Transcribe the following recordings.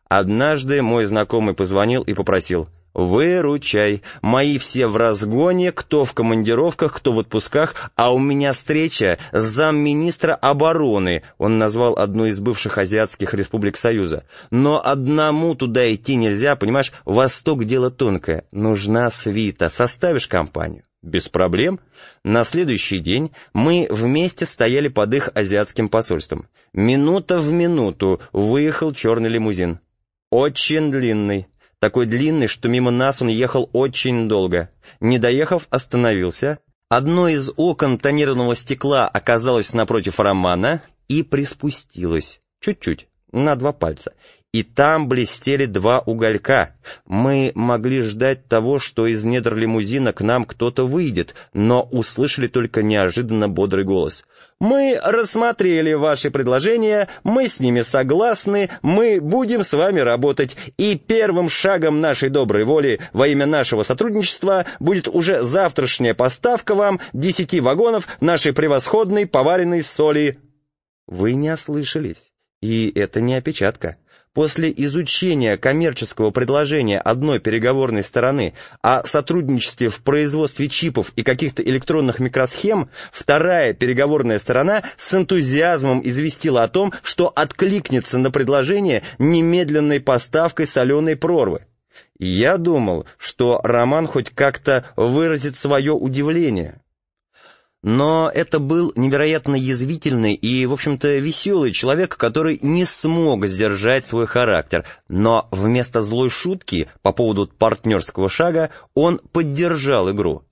Однажды мой знакомый позвонил и попросил: «Выручай, мои все в разгоне, кто в командировках, кто в отпусках, а у меня встреча с замминистра обороны», он назвал одну из бывших азиатских республик Союза. «Но одному туда идти нельзя, понимаешь, Восток дело тонкое, нужна свита, составишь компанию?» Без проблем. На следующий день мы вместе стояли под их азиатским посольством. Минута в минуту выехал черный лимузин. Очень длинный. Такой длинный, что мимо нас он ехал очень долго. Не доехав, остановился. Одно из окон тонированного стекла оказалось напротив Романа и приспустилось. Чуть-чуть, на 2 пальца. И там блестели 2 уголька. Мы могли ждать того, что из недр лимузина к нам кто-то выйдет, но услышали только неожиданно бодрый голос. «Мы рассмотрели ваши предложения, мы с ними согласны, мы будем с вами работать, и первым шагом нашей доброй воли во имя нашего сотрудничества будет уже завтрашняя поставка вам 10 вагонов нашей превосходной поваренной соли». Вы не ослышались, и это не опечатка. После изучения коммерческого предложения одной переговорной стороны о сотрудничестве в производстве чипов и каких-то электронных микросхем, вторая переговорная сторона с энтузиазмом известила о том, что откликнется на предложение немедленной поставкой соленой прорвы. Я думал, что Роман хоть как-то выразит свое удивление. Но это был невероятно язвительный и, в общем-то, веселый человек, который не смог сдержать свой характер, но вместо злой шутки по поводу партнерского шага он поддержал игру.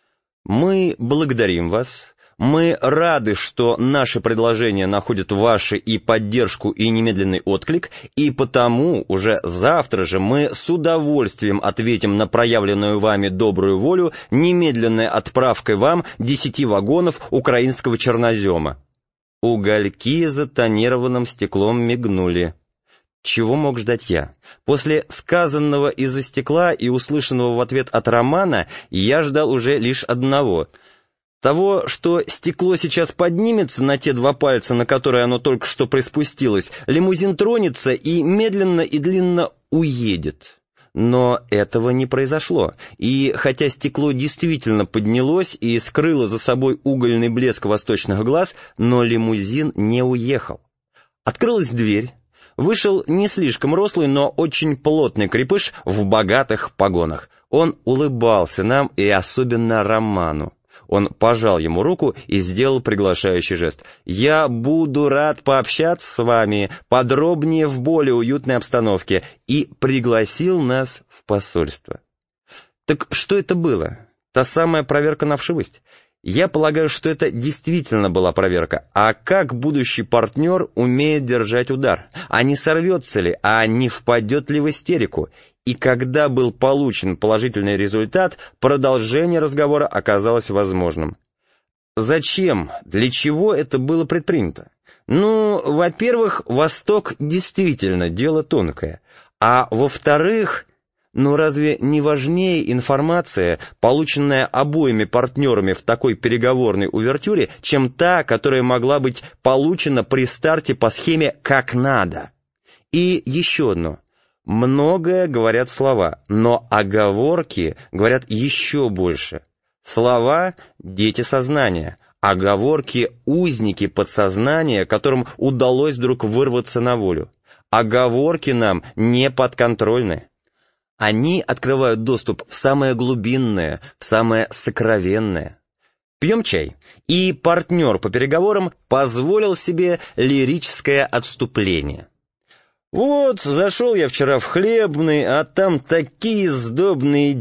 «Мы благодарим вас. Мы рады, что наши предложения находят ваши и поддержку, и немедленный отклик, и потому уже завтра же мы с удовольствием ответим на проявленную вами добрую волю немедленной отправкой вам 10 вагонов украинского чернозема». Угольки за тонированным стеклом мигнули. Чего мог ждать я? После сказанного из-за стекла и услышанного в ответ от Романа я ждал уже лишь одного — того, что стекло сейчас поднимется на те 2 пальца, на которые оно только что приспустилось, лимузин тронется и медленно и длинно уедет. Но этого не произошло, и хотя стекло действительно поднялось и скрыло за собой угольный блеск восточных глаз, но лимузин не уехал. Открылась дверь. Вышел не слишком рослый, но очень плотный крепыш в богатых погонах. Он улыбался нам и особенно Роману. Он пожал ему руку и сделал приглашающий жест. «Я буду рад пообщаться с вами подробнее в более уютной обстановке», и пригласил нас в посольство. Так что это было? Та самая проверка на вшивость? Я полагаю, что это действительно была проверка. А как будущий партнер умеет держать удар? А не сорвется ли, а не впадет ли в истерику? И когда был получен положительный результат, продолжение разговора оказалось возможным. Зачем? Для чего это было предпринято? Ну, во-первых, Восток действительно дело тонкое. А во-вторых, разве не важнее информация, полученная обоими партнерами в такой переговорной увертюре, чем та, которая могла быть получена при старте по схеме «как надо»? И еще одно. Многое говорят слова, но оговорки говорят еще больше. Слова — дети сознания, оговорки — узники подсознания, которым удалось вдруг вырваться на волю. Оговорки нам не подконтрольны. Они открывают доступ в самое глубинное, в самое сокровенное. Пьем чай, и партнер по переговорам позволил себе лирическое отступление. «Вот, зашел я вчера в хлебный, а там такие сдобные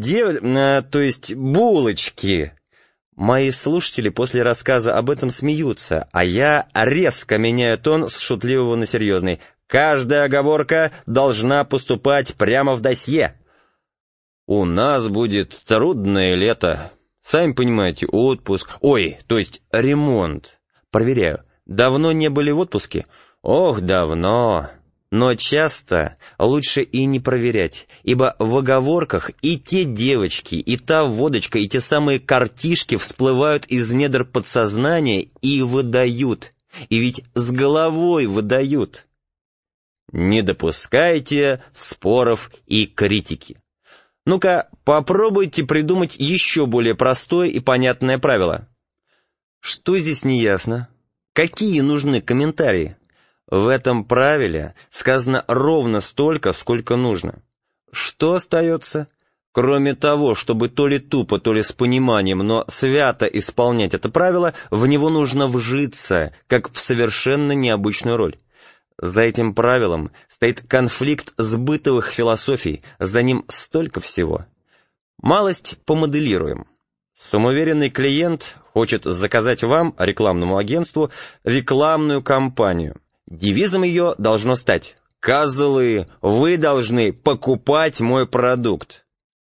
булочки». Мои слушатели после рассказа об этом смеются, а я резко меняю тон с шутливого на серьезный. Каждая оговорка должна поступать прямо в досье. «У нас будет трудное лето. Сами понимаете, отпуск. То есть ремонт. Проверяю. Давно не были в отпуске? Ох, давно». Но часто лучше и не проверять, ибо в оговорках и те девочки, и та водочка, и те самые картишки всплывают из недр подсознания и выдают, и ведь с головой выдают. Не допускайте споров и критики. Ну-ка, попробуйте придумать еще более простое и понятное правило. Что здесь неясно? Какие нужны комментарии? В этом правиле сказано ровно столько, сколько нужно. Что остается? Кроме того, чтобы то ли тупо, то ли с пониманием, но свято исполнять это правило, в него нужно вжиться, как в совершенно необычную роль. За этим правилом стоит конфликт с бытовых философий, за ним столько всего. Малость помоделируем. Самоуверенный клиент хочет заказать вам, рекламному агентству, рекламную кампанию. Девизом ее должно стать: «Козлы, вы должны покупать мой продукт».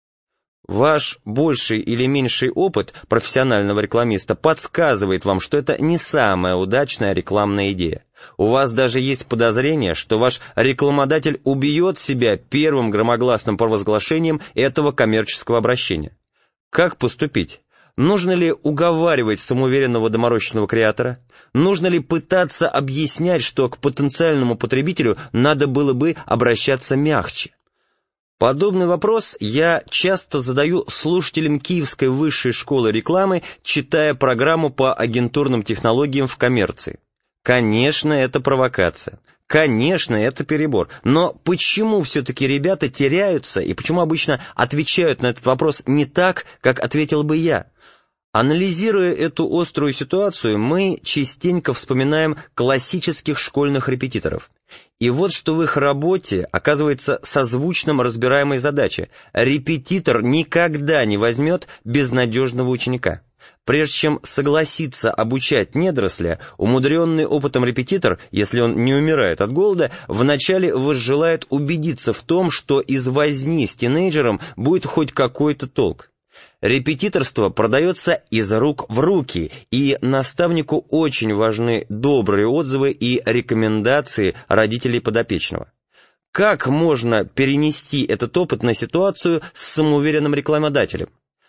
Ваш больший или меньший опыт профессионального рекламиста подсказывает вам, что это не самая удачная рекламная идея. У вас даже есть подозрение, что ваш рекламодатель убьет себя первым громогласным провозглашением этого коммерческого обращения. Как поступить? Нужно ли уговаривать самоуверенного доморощенного креатора? Нужно ли пытаться объяснять, что к потенциальному потребителю надо было бы обращаться мягче? Подобный вопрос я часто задаю слушателям Киевской высшей школы рекламы, читая программу по агентурным технологиям в коммерции. Конечно, это провокация. Конечно, это перебор. Но почему все-таки ребята теряются и почему обычно отвечают на этот вопрос не так, как ответил бы я? Анализируя эту острую ситуацию, мы частенько вспоминаем классических школьных репетиторов. И вот что в их работе оказывается созвучным разбираемой задаче. Репетитор никогда не возьмет безнадежного ученика. Прежде чем согласиться обучать недоросля, умудренный опытом репетитор, если он не умирает от голода, вначале возжелает убедиться в том, что из возни с тинейджером будет хоть какой-то толк. Репетиторство продается из рук в руки, и наставнику очень важны добрые отзывы и рекомендации родителей подопечного. Как можно перенести этот опыт на ситуацию с самоуверенным рекламодателем?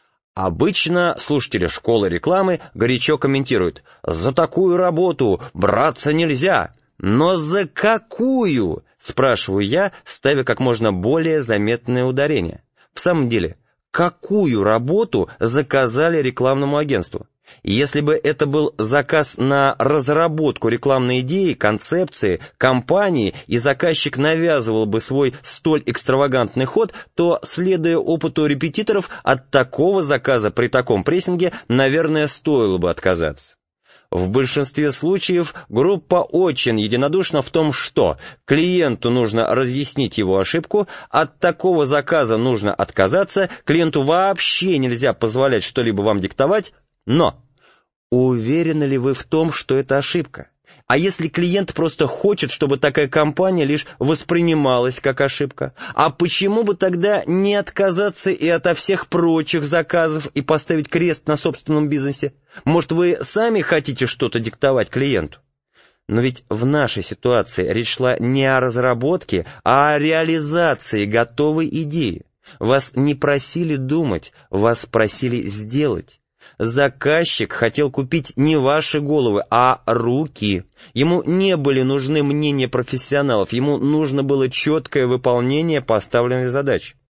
Обычно слушатели школы рекламы горячо комментируют: «За такую работу браться нельзя». «Но за какую?» – спрашиваю я, ставя как можно более заметное ударение. В самом деле, какую работу заказали рекламному агентству? Если бы это был заказ на разработку рекламной идеи, концепции, кампании, и заказчик навязывал бы свой столь экстравагантный ход, то, следуя опыту репетиторов, от такого заказа при таком прессинге, наверное, стоило бы отказаться. В большинстве случаев группа очень единодушна в том, что клиенту нужно разъяснить его ошибку, от такого заказа нужно отказаться, клиенту вообще нельзя позволять что-либо вам диктовать, но уверены ли вы в том, что это ошибка? А если клиент просто хочет, чтобы такая компания лишь воспринималась как ошибка? А почему бы тогда не отказаться и ото всех прочих заказов и поставить крест на собственном бизнесе? Может, вы сами хотите что-то диктовать клиенту? Но ведь в нашей ситуации речь шла не о разработке, а о реализации готовой идеи. Вас не просили думать, вас просили сделать. Заказчик хотел купить не ваши головы, а руки. Ему не были нужны мнения профессионалов, ему нужно было четкое выполнение поставленной задачи.